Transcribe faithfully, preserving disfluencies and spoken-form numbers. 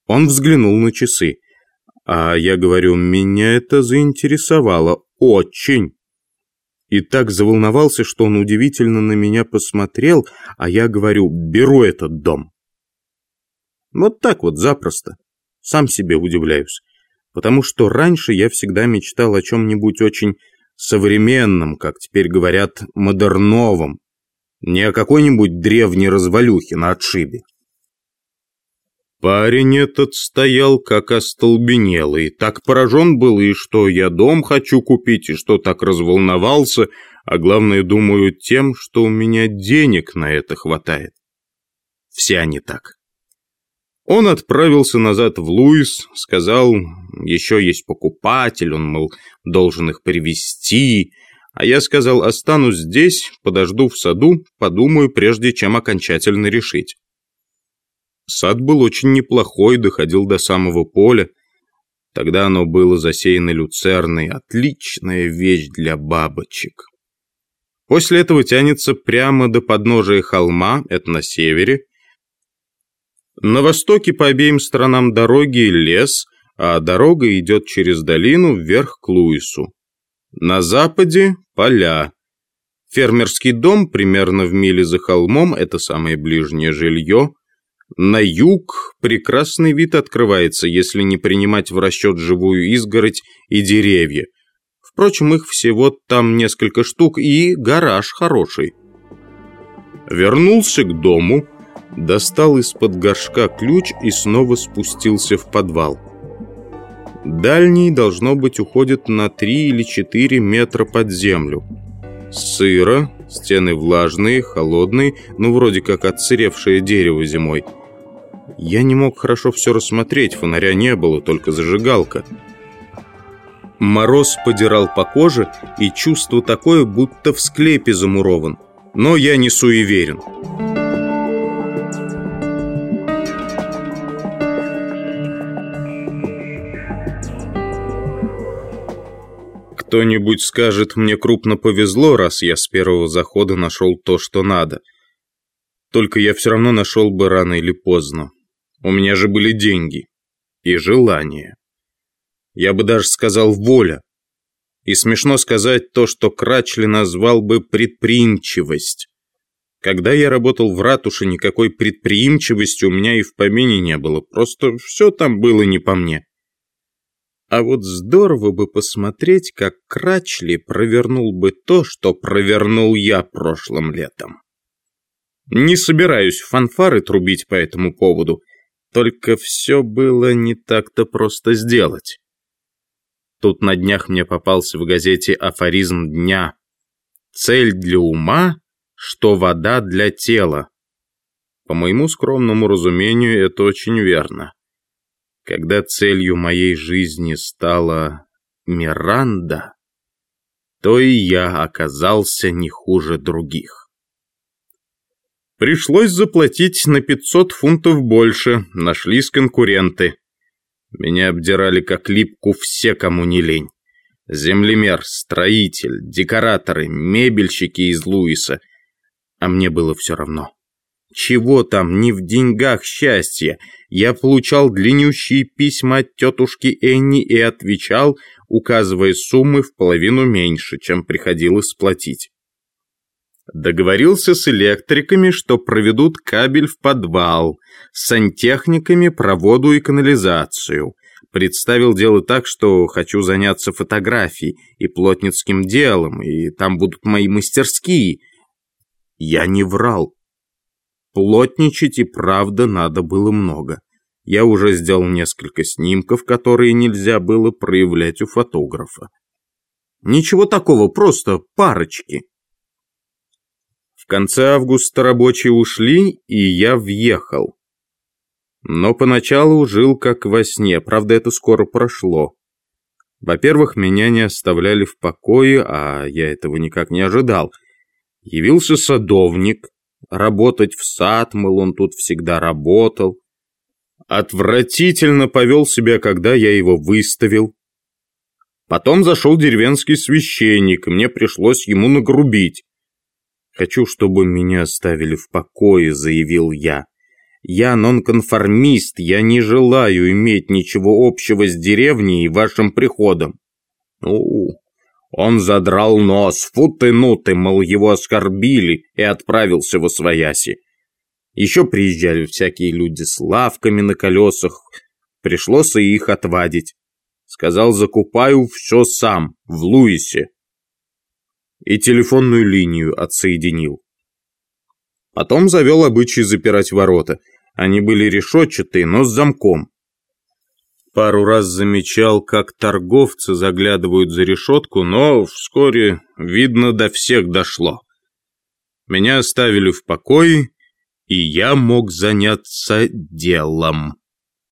Он взглянул на часы. А я говорю, меня это заинтересовало очень. И так заволновался, что он удивительно на меня посмотрел, а я говорю, беру этот дом. Вот так вот запросто. Сам себе удивляюсь. Потому что раньше я всегда мечтал о чем-нибудь очень современном, как теперь говорят, модерновом. Не о какой-нибудь древней развалюхе на отшибе. Парень этот стоял как остолбенелый, так поражен был, и что я дом хочу купить, и что так разволновался, а главное, думаю, тем, что у меня денег на это хватает. Все они так. Он отправился назад в Луис, сказал, еще есть покупатель, он, мол, должен их привезти, а я сказал, останусь здесь, подожду в саду, подумаю, прежде чем окончательно решить. Сад был очень неплохой, доходил до самого поля. Тогда оно было засеяно люцерной, отличная вещь для бабочек. После этого тянется прямо до подножия холма, это на севере. На востоке по обеим сторонам дороги лес, а дорога идет через долину вверх к Луису. На западе поля. Фермерский дом примерно в миле за холмом, это самое ближнее жилье. На юг прекрасный вид открывается, если не принимать в расчет живую изгородь и деревья. Впрочем, их всего там несколько штук, и гараж хороший. Вернулся к дому, достал из-под горшка ключ и снова спустился в подвал. Дальний, должно быть, уходит на три или четыре метра под землю. Сыро, стены влажные, холодные, ну вроде как отсыревшее дерево зимой. Я не мог хорошо все рассмотреть, фонаря не было, только зажигалка. Мороз подирал по коже, и чувство такое, будто в склепе замурован. Но я не суеверен. Кто-нибудь скажет, мне крупно повезло, раз я с первого захода нашел то, что надо. Только я все равно нашел бы рано или поздно. У меня же были деньги и желание. Я бы даже сказал воля. И смешно сказать то, что Крачли назвал бы предприимчивость. Когда я работал в ратуше, никакой предприимчивости у меня и в помине не было. Просто все там было не по мне. А вот здорово бы посмотреть, как Крачли провернул бы то, что провернул я прошлым летом. Не собираюсь фанфары трубить по этому поводу, только все было не так-то просто сделать. Тут на днях мне попался в газете афоризм дня. Цель для ума, что вода для тела. По моему скромному разумению, это очень верно. Когда целью моей жизни стала Миранда, то и я оказался не хуже других. Пришлось заплатить на пятьсот фунтов больше, нашлись конкуренты. Меня обдирали как липку все, кому не лень. Землемер, строитель, декораторы, мебельщики из Луиса. А мне было все равно. Чего там, не в деньгах счастье. Я получал длиннющие письма от тетушки Энни и отвечал, указывая суммы в половину меньше, чем приходилось сплатить. Договорился с электриками, что проведут кабель в подвал, с сантехниками про воду и канализацию. Представил дело так, что хочу заняться фотографией и плотницким делом, и там будут мои мастерские. Я не врал. Плотничать и правда надо было много. Я уже сделал несколько снимков, которые нельзя было проявлять у фотографа. Ничего такого, просто парочки. В конце августа рабочие ушли, и я въехал. Но поначалу жил как во сне, правда, это скоро прошло. Во-первых, меня не оставляли в покое, а я этого никак не ожидал. Явился садовник. Работать в сад, мол, он тут всегда работал. Отвратительно повел себя, когда я его выставил. Потом зашел деревенский священник, и мне пришлось ему нагрубить. «Хочу, чтобы меня оставили в покое», — заявил я. Я нонконформист, я не желаю иметь ничего общего с деревней и вашим приходом». Ну, он задрал нос, фу ты, ну ты, мол, его оскорбили, и отправился восвояси. Еще приезжали всякие люди с лавками на колесах, пришлось и их отвадить. Сказал, закупаю все сам, в Луисе. И телефонную линию отсоединил. Потом завел обычай запирать ворота. Они были решетчатые, но с замком. Пару раз замечал, как торговцы заглядывают за решетку, но вскоре, видно, до всех дошло. Меня оставили в покое, и я мог заняться делом.